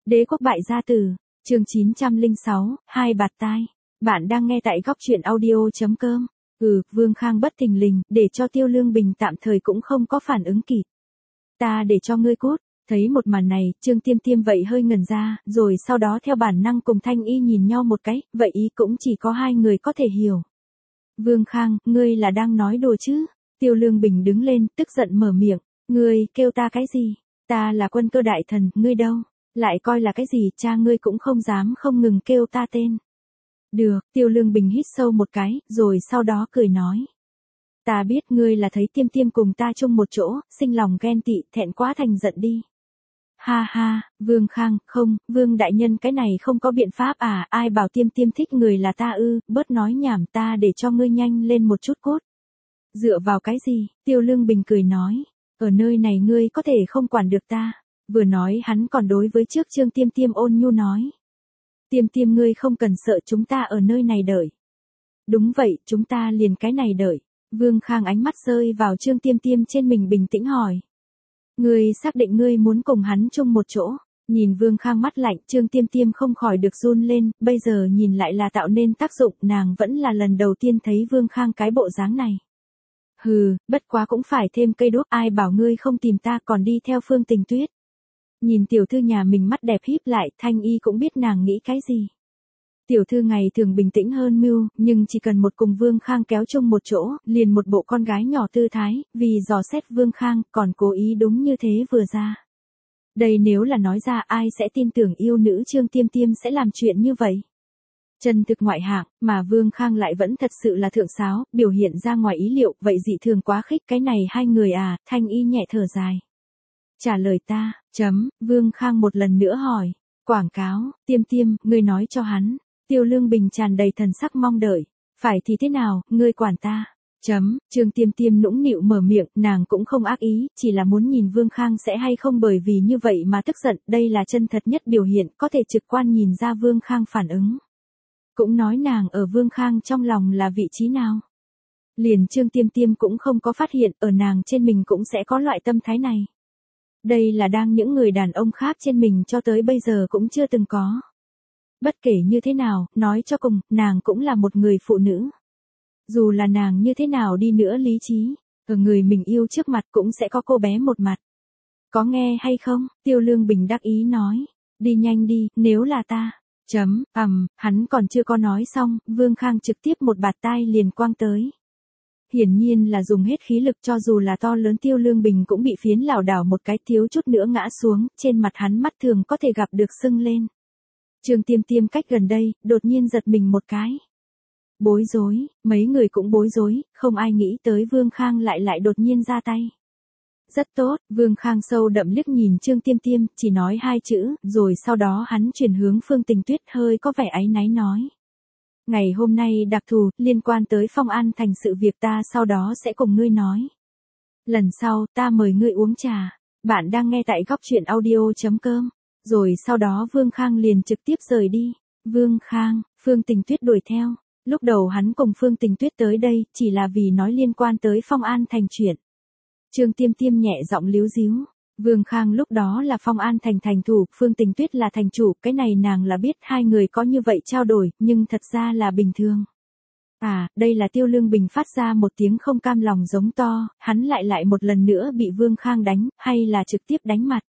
Đế quốc bại gia tử, chương 906, hai bạt tai. Bạn đang nghe tại góc truyện audio.com. Vương Khang bất thình lình, để cho Tiêu Lương Bình tạm thời cũng không có phản ứng kịp. Ta để cho ngươi cút. Thấy một màn này, Trương Tiêm Tiêm vậy hơi ngẩn ra, rồi sau đó theo bản năng cùng Thanh Y nhìn nhau một cái, vậy ý cũng chỉ có hai người có thể hiểu. Vương Khang, ngươi là đang nói đùa chứ? Tiêu Lương Bình đứng lên, tức giận mở miệng. Ngươi, kêu ta cái gì? Ta là Quân Cơ đại thần, ngươi đâu? Lại coi là cái gì, cha ngươi cũng không dám không ngừng kêu ta tên. Được, Tiêu Lương Bình hít sâu một cái, rồi sau đó cười nói. Ta biết ngươi là thấy Tiêm Tiêm cùng ta chung một chỗ, sinh lòng ghen tị, thẹn quá thành giận đi. Ha ha, Vương Khang, không, Vương đại nhân cái này không có biện pháp à, ai bảo Tiêm Tiêm thích người là ta ư, bớt nói nhảm ta để cho ngươi nhanh lên một chút cốt. Dựa vào cái gì, Tiêu Lương Bình cười nói, ở nơi này ngươi có thể không quản được ta. Vừa nói hắn còn đối với trước Trương Tiêm Tiêm ôn nhu nói. Tiêm Tiêm ngươi không cần sợ, chúng ta ở nơi này đợi. Đúng vậy, chúng ta liền cái này đợi. Vương Khang ánh mắt rơi vào Trương Tiêm Tiêm trên mình bình tĩnh hỏi. Ngươi xác định ngươi muốn cùng hắn chung một chỗ. Nhìn Vương Khang mắt lạnh, Trương Tiêm Tiêm không khỏi được run lên, bây giờ nhìn lại là tạo nên tác dụng, nàng vẫn là lần đầu tiên thấy Vương Khang cái bộ dáng này. Hừ, bất quá cũng phải thêm cây đuốc, ai bảo ngươi không tìm ta còn đi theo Phương Tình Tuyết. Nhìn tiểu thư nhà mình mắt đẹp híp lại, Thanh Y cũng biết nàng nghĩ cái gì. Tiểu thư ngày thường bình tĩnh hơn mưu, nhưng chỉ cần một cùng Vương Khang kéo chung một chỗ, liền một bộ con gái nhỏ tư thái, vì dò xét Vương Khang, còn cố ý đúng như thế vừa ra. Đây nếu là nói ra ai sẽ tin tưởng yêu nữ Trương Tiêm Tiêm sẽ làm chuyện như vậy. Chân thực ngoại hạng, mà Vương Khang lại vẫn thật sự là thượng sáo, biểu hiện ra ngoài ý liệu, vậy dị thường quá khích cái này hai người à, Thanh Y nhẹ thở dài. Trả lời ta, Vương Khang một lần nữa hỏi, quảng cáo, Tiêm Tiêm, ngươi nói cho hắn. Tiêu Lương Bình tràn đầy thần sắc mong đợi, phải thì thế nào, ngươi quản ta. Trương Tiêm Tiêm nũng nịu mở miệng, nàng cũng không ác ý, chỉ là muốn nhìn Vương Khang sẽ hay không bởi vì như vậy mà tức giận, đây là chân thật nhất biểu hiện, có thể trực quan nhìn ra Vương Khang phản ứng. Cũng nói nàng ở Vương Khang trong lòng là vị trí nào. Liền Trương Tiêm Tiêm cũng không có phát hiện, ở nàng trên mình cũng sẽ có loại tâm thái này. Đây là đang những người đàn ông khác trên mình cho tới bây giờ cũng chưa từng có. Bất kể như thế nào, nói cho cùng, nàng cũng là một người phụ nữ. Dù là nàng như thế nào đi nữa lý trí, ở người mình yêu trước mặt cũng sẽ có cô bé một mặt. Có nghe hay không? Tiêu Lương Bình đắc ý nói. Đi nhanh đi, nếu là ta. Hắn còn chưa có nói xong, Vương Khang trực tiếp một bạt tai liền quang tới. Hiển nhiên là dùng hết khí lực, cho dù là to lớn Tiêu Lương Bình cũng bị phiến lảo đảo một cái, thiếu chút nữa ngã xuống, trên mặt hắn mắt thường có thể gặp được sưng lên. Trương Tiêm Tiêm cách gần đây, đột nhiên giật mình một cái. Bối rối, mấy người cũng bối rối, không ai nghĩ tới Vương Khang lại đột nhiên ra tay. Rất tốt, Vương Khang sâu đậm liếc nhìn Trương Tiêm Tiêm, chỉ nói hai chữ, rồi sau đó hắn chuyển hướng Phương Tình Tuyết hơi có vẻ áy náy nói. Ngày hôm nay đặc thù, liên quan tới Phong An Thành sự việc ta sau đó sẽ cùng ngươi nói. Lần sau, ta mời ngươi uống trà. Bạn đang nghe tại góc truyện audio.com. Rồi sau đó Vương Khang liền trực tiếp rời đi. Vương Khang, Phương Tình Tuyết đuổi theo. Lúc đầu hắn cùng Phương Tình Tuyết tới đây, chỉ là vì nói liên quan tới Phong An Thành chuyện. Trương Tiêm Tiêm nhẹ giọng líu díu. Vương Khang lúc đó là Phong An Thành thành thủ, Phương Tình Tuyết là thành chủ, cái này nàng là biết hai người có như vậy trao đổi, nhưng thật ra là bình thường. À, đây là Tiêu Lương Bình phát ra một tiếng không cam lòng giống to, hắn lại một lần nữa bị Vương Khang đánh, hay là trực tiếp đánh mặt.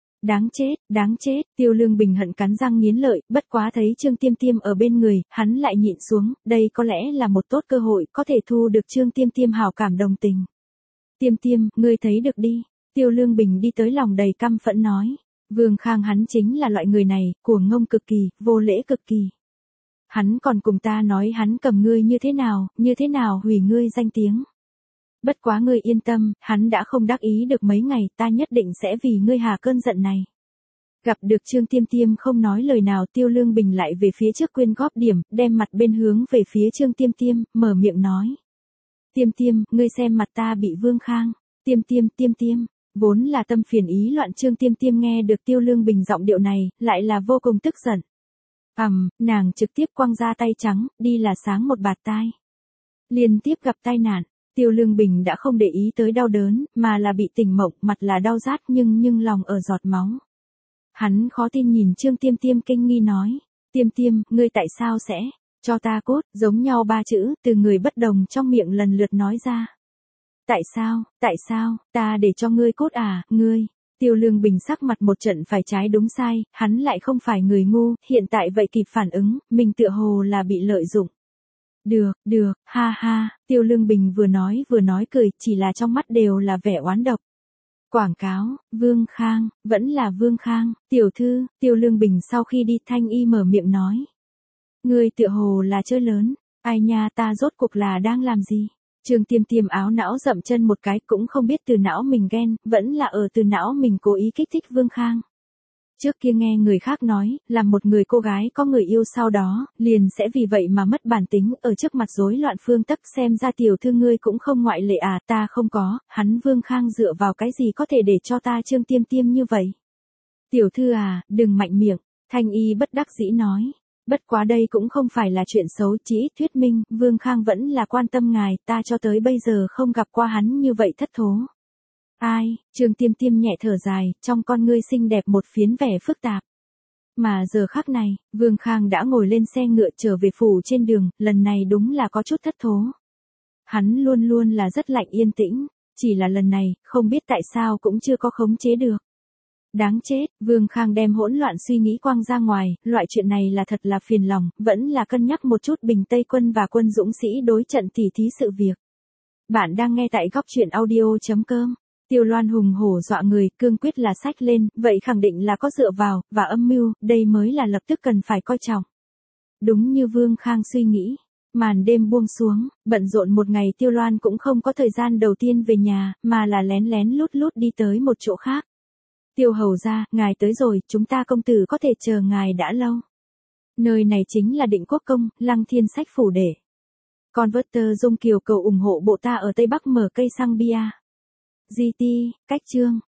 Đáng chết, Tiêu Lương Bình hận cắn răng nghiến lợi, bất quá thấy Trương Tiêm Tiêm ở bên người, hắn lại nhịn xuống, đây có lẽ là một tốt cơ hội, có thể thu được Trương Tiêm Tiêm hảo cảm đồng tình. Tiêm Tiêm, ngươi thấy được đi. Tiêu Lương Bình đi tới lòng đầy căm phẫn nói. Vương Khang hắn chính là loại người này, cuồng ngông cực kỳ, vô lễ cực kỳ. Hắn còn cùng ta nói hắn cầm ngươi như thế nào hủy ngươi danh tiếng. Bất quá ngươi yên tâm, hắn đã không đắc ý được mấy ngày, ta nhất định sẽ vì ngươi hà cơn giận này. Gặp được Trương Tiêm Tiêm không nói lời nào, Tiêu Lương Bình lại về phía trước quyên góp điểm, đem mặt bên hướng về phía Trương Tiêm Tiêm, mở miệng nói. Tiêm Tiêm, ngươi xem mặt ta bị Vương Khang. Tiêm Tiêm, vốn là tâm phiền ý loạn Trương Tiêm Tiêm nghe được Tiêu Lương Bình giọng điệu này, lại là vô cùng tức giận. Nàng trực tiếp quăng ra tay trắng, đi là sáng một bạt tai. Liên tiếp gặp tai nạn. Tiêu Lương Bình đã không để ý tới đau đớn, mà là bị tỉnh mộng, mặt là đau rát nhưng lòng ở giọt máu. Hắn khó tin nhìn Trương Tiêm Tiêm kinh nghi nói. Tiêm Tiêm, ngươi tại sao sẽ cho ta cốt, giống nhau ba chữ, từ người bất đồng trong miệng lần lượt nói ra. Tại sao, ta để cho ngươi cốt à, ngươi. Tiêu Lương Bình sắc mặt một trận phải trái đúng sai, hắn lại không phải người ngu, hiện tại vậy kịp phản ứng, mình tựa hồ là bị lợi dụng. Được, ha ha, Tiêu Lương Bình vừa nói cười, chỉ là trong mắt đều là vẻ oán độc. Quảng cáo, Vương Khang, vẫn là Vương Khang, tiểu thư, Tiêu Lương Bình sau khi đi Thanh Y mở miệng nói. Ngươi tựa hồ là chơi lớn, ai nha ta rốt cuộc là đang làm gì? Trương Tiêm Tiêm áo não dậm chân một cái cũng không biết từ não mình ghen, vẫn là ở từ não mình cố ý kích thích Vương Khang. Trước kia nghe người khác nói, là một người cô gái có người yêu sau đó, liền sẽ vì vậy mà mất bản tính, ở trước mặt rối loạn phương tất xem ra tiểu thư ngươi cũng không ngoại lệ à, ta không có, hắn Vương Khang dựa vào cái gì có thể để cho ta Trương Tiêm Tiêm như vậy. Tiểu thư à, đừng mạnh miệng, Thanh Y bất đắc dĩ nói. Bất quá đây cũng không phải là chuyện xấu, chỉ ít thuyết minh, Vương Khang vẫn là quan tâm ngài, ta cho tới bây giờ không gặp qua hắn như vậy thất thố. Ai, Trương Tiêm Tiêm nhẹ thở dài, trong con ngươi xinh đẹp một phiến vẻ phức tạp. Mà giờ khắc này, Vương Khang đã ngồi lên xe ngựa trở về phủ trên đường, lần này đúng là có chút thất thố. Hắn luôn luôn là rất lạnh yên tĩnh, chỉ là lần này, không biết tại sao cũng chưa có khống chế được. Đáng chết, Vương Khang đem hỗn loạn suy nghĩ quăng ra ngoài, loại chuyện này là thật là phiền lòng, vẫn là cân nhắc một chút Bình Tây Quân và Quân Dũng Sĩ đối trận tỉ thí sự việc. Bạn đang nghe tại góc truyện audio.com. Tiêu Loan hùng hổ dọa người, cương quyết là sách lên, vậy khẳng định là có dựa vào, và âm mưu, đây mới là lập tức cần phải coi trọng. Đúng như Vương Khang suy nghĩ. Màn đêm buông xuống, bận rộn một ngày Tiêu Loan cũng không có thời gian đầu tiên về nhà, mà là lén lén lút lút đi tới một chỗ khác. Tiêu hầu ra, ngài tới rồi, chúng ta công tử có thể chờ ngài đã lâu. Nơi này chính là Định Quốc Công, Lăng Thiên Sách phủ để. Converter Dung Kiều cầu ủng hộ bộ ta ở Tây Bắc mở cây xăng bia. GT, cách chương.